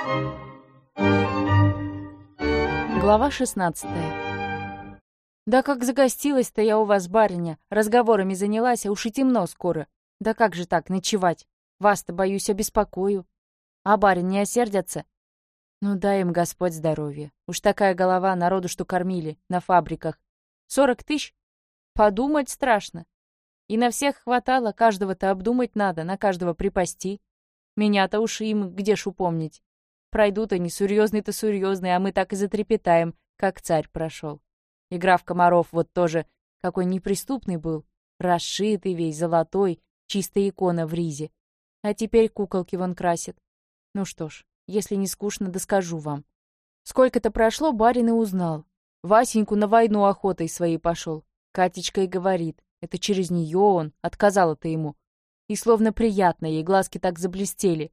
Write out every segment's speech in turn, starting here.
Глава 16. Да как загостилась-то я у вас, барыня, разговорами занялась, а уж и темно скоро. Да как же так, ночевать? Вас-то, боюсь, обеспокою. А барин не осердятся? Ну, дай им Господь здоровья. Уж такая голова народу, что кормили на фабриках. 40 тысяч? Подумать страшно. И на всех хватало, каждого-то обдумать надо, на каждого припасти. Меня-то уж им где ж упомнить. Пройдут они, серьезный-то серьезный, а мы так и затрепетаем, как царь прошел. И граф Комаров вот тоже какой неприступный был, расшитый весь, золотой, чистая икона в ризе. А теперь куколки вон красит. Ну что ж, если не скучно, да скажу вам. Сколько-то прошло, барин и узнал. Васеньку на войну охотой своей пошел. Катечка и говорит, это через нее он, отказала-то ему. И словно приятно, ей глазки так заблестели.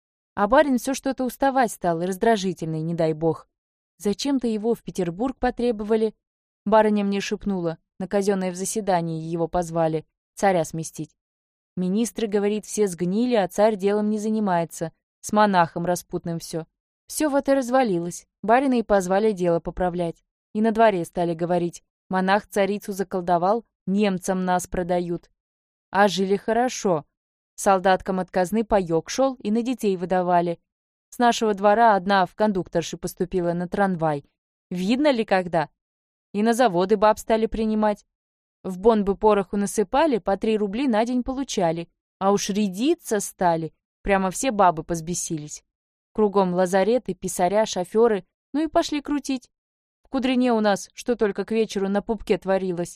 А барин все что-то уставать стал, и раздражительный, не дай бог. Зачем-то его в Петербург потребовали. Барыня мне шепнула, на казенное в заседании его позвали, царя сместить. Министры, говорит, все сгнили, а царь делом не занимается. С монахом распутным все. Все вот и развалилось. Барина и позвали дело поправлять. И на дворе стали говорить, монах царицу заколдовал, немцам нас продают. А жили хорошо. Солдаткам от казны паёк шел и на детей выдавали. С нашего двора одна в кондукторши поступила на трамвай. Видно ли когда? И на заводы баб стали принимать. В бонбы пороху насыпали, по 3 рубли на день получали. А уж рядиться стали. Прямо все бабы позбесились. Кругом лазареты, писаря, шоферы. Ну и пошли крутить. В Кудрине у нас что только к вечеру на пупке творилось.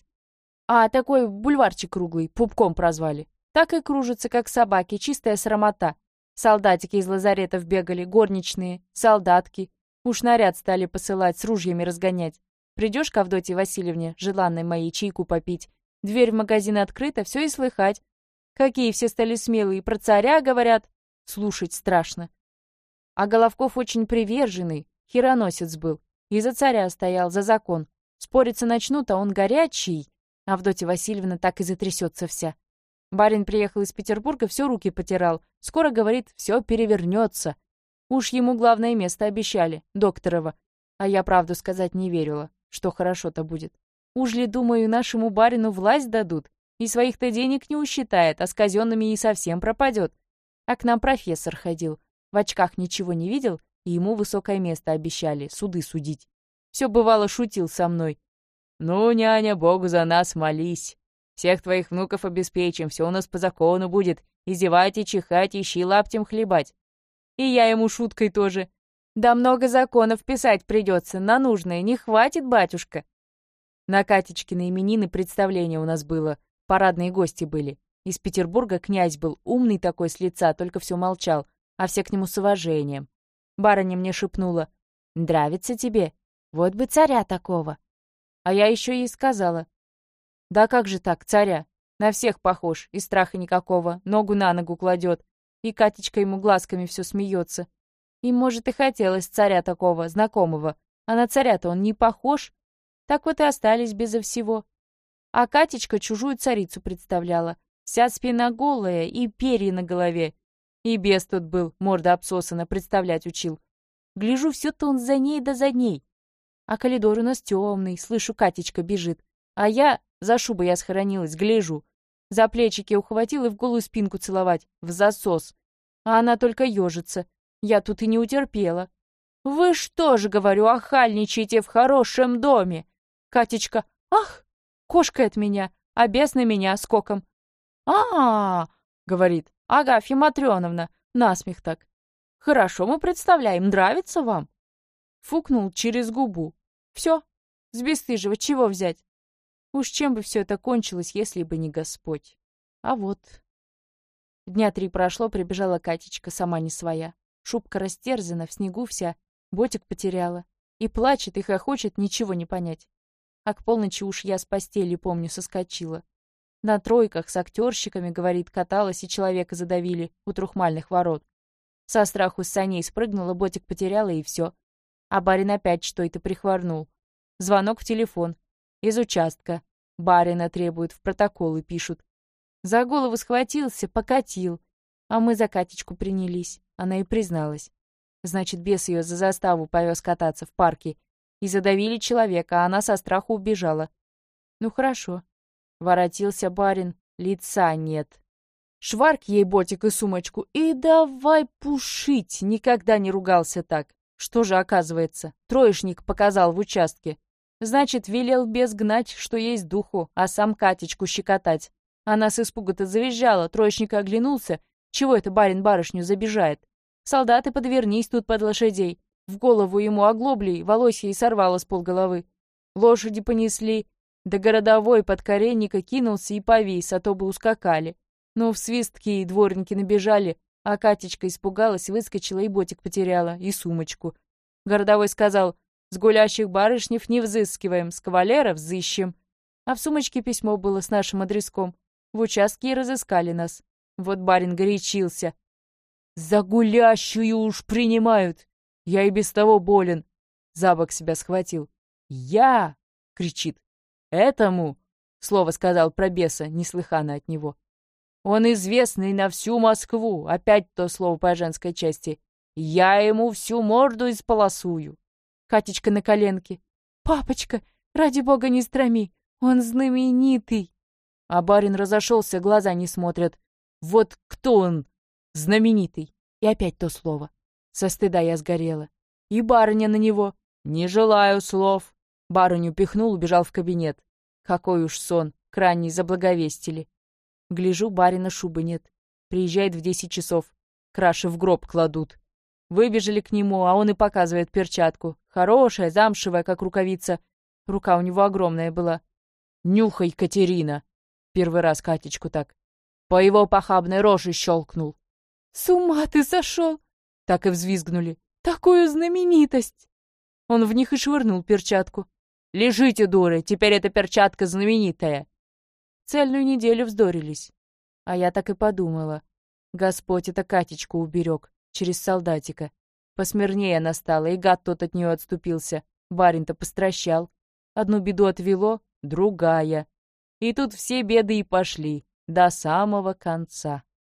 А такой бульварчик круглый, пупком прозвали. Так и кружится, как собаки, чистая срамота. Солдатики из лазаретов бегали, горничные, солдатки. Уж наряд стали посылать, с ружьями разгонять. Придешь к Авдотье Васильевне, желанной моей, чайку попить. Дверь в магазин открыта, все и слыхать. Какие все стали смелые, про царя говорят. Слушать страшно. А Головков очень приверженный, хироносец был. И за царя стоял, за закон. Спориться начнут, а он горячий. Авдотья Васильевна так и затрясется вся. Барин приехал из Петербурга, все руки потирал. Скоро, говорит, все перевернется. Уж ему главное место обещали, докторова. А я правду сказать не верила, что хорошо-то будет. Уж ли, думаю, нашему барину власть дадут? И своих-то денег не усчитает, а с казенными и совсем пропадет. А к нам профессор ходил. В очках ничего не видел, и ему высокое место обещали, суды судить. Все бывало шутил со мной. «Ну, няня, Богу за нас молись. Всех твоих внуков обеспечим, все у нас по закону будет. И зевать, и чихать, и щи лаптем хлебать». И я ему шуткой тоже. «Да много законов писать придется, на нужное не хватит, батюшка». На Катечкины именины представление у нас было, парадные гости были. Из Петербурга князь был, умный такой с лица, только все молчал, а все к нему с уважением. Барыня мне шепнула, «Нравится тебе? Вот бы царя такого». А я еще ей сказала, «Да как же так, царя? На всех похож, и страха никакого, ногу на ногу кладет». И Катечка ему глазками все смеется. И, может, и хотелось царя такого, знакомого, а на царя-то он не похож. Так вот и остались безо всего. А Катечка чужую царицу представляла. Вся спина голая и перья на голове. И бес тут был, морда обсосана, представлять учил. Гляжу, все-то он за ней да за ней. А коридор у нас темный, слышу, Катечка бежит. А я, за шубой я схоронилась, гляжу. За плечики ухватил и в голую спинку целовать, в засос. А она только ежится. Я тут и не утерпела. «Вы что же, говорю, охальничаете в хорошем доме?» Катечка, «Ах!» кошкает меня, а бес на меня скоком. «А-а-а!» — говорит, «Агафья Матрёновна!» Насмех так. «Хорошо мы представляем, нравится вам?» Фукнул через губу. «Все, с бесстыжего чего взять?» Уж чем бы все это кончилось, если бы не Господь. А вот. Дня 3 прошло, прибежала Катечка, сама не своя. Шубка растерзана, в снегу вся, ботик потеряла. И плачет, и хохочет, ничего не понять. А к полночи уж я с постели, помню, соскочила. На тройках с актерщиками, говорит, каталась, и человека задавили у Трухмальных ворот. Со страху с саней спрыгнула, ботик потеряла, и все. А барин опять что-то прихворнул. Звонок в телефон. Из участка. Барина требуют, в протоколы пишут. За голову схватился, покатил. А мы за Катечку принялись. Она и призналась. Значит, бес ее за заставу повез кататься в парке. И задавили человека, а она со страху убежала. Ну хорошо. Воротился барин, лица нет. Шварк ей ботик и сумочку, и давай пушить. Никогда не ругался так. Что же оказывается? Троечник показал в участке. Значит, велел бес гнать, что есть духу, а сам Катечку щекотать. Она с испуга-то завизжала, троечник оглянулся. Чего это барин барышню забежает? Солдаты, подвернись тут под лошадей. В голову ему оглоблей, волосья и сорвало с полголовы. Лошади понесли. Да городовой под коренника кинулся и повис, а то бы ускакали. Но в свистки и дворники набежали, а Катечка испугалась, выскочила и ботик потеряла, и сумочку. Городовой сказал: «С гулящих барышнев не взыскиваем, с кавалеров взыщем». А в сумочке письмо было с нашим адреском. В участке и разыскали нас. Вот барин горячился. «За гулящую уж принимают! Я и без того болен!» За бок себя схватил. «Я!» — кричит. «Этому!» — слово сказал про беса, неслыханно от него. «Он известный на всю Москву!» — опять то слово по женской части. «Я ему всю морду исполосую!» Катечка на коленке. «Папочка, ради бога не страми! Он знаменитый!» А барин разошелся, глаза не смотрят. «Вот кто он? Знаменитый!» И опять то слово. Со стыда я сгорела. И барыня на него. «Не желаю слов!» Барыню пихнул, убежал в кабинет. Какой уж сон, крайний заблаговестили. Гляжу, барина шубы нет. Приезжает в 10 часов. Краши в гроб кладут. Выбежали к нему, а он и показывает перчатку. Хорошая, замшевая, как рукавица. Рука у него огромная была. «Нюхай, Катерина!» Первый раз Катечку так. По его похабной роже щелкнул. «С ума ты сошел!» Так и взвизгнули. «Такую знаменитость!» Он в них и швырнул перчатку. «Лежите, дуры, теперь эта перчатка знаменитая!» Цельную неделю вздорились. А я так и подумала. Господь это Катечку уберег, через солдатика. Посмирнее она стала, и гад тот от нее отступился. Барин-то постращал. Одну беду отвело, другая. И тут все беды и пошли, до самого конца.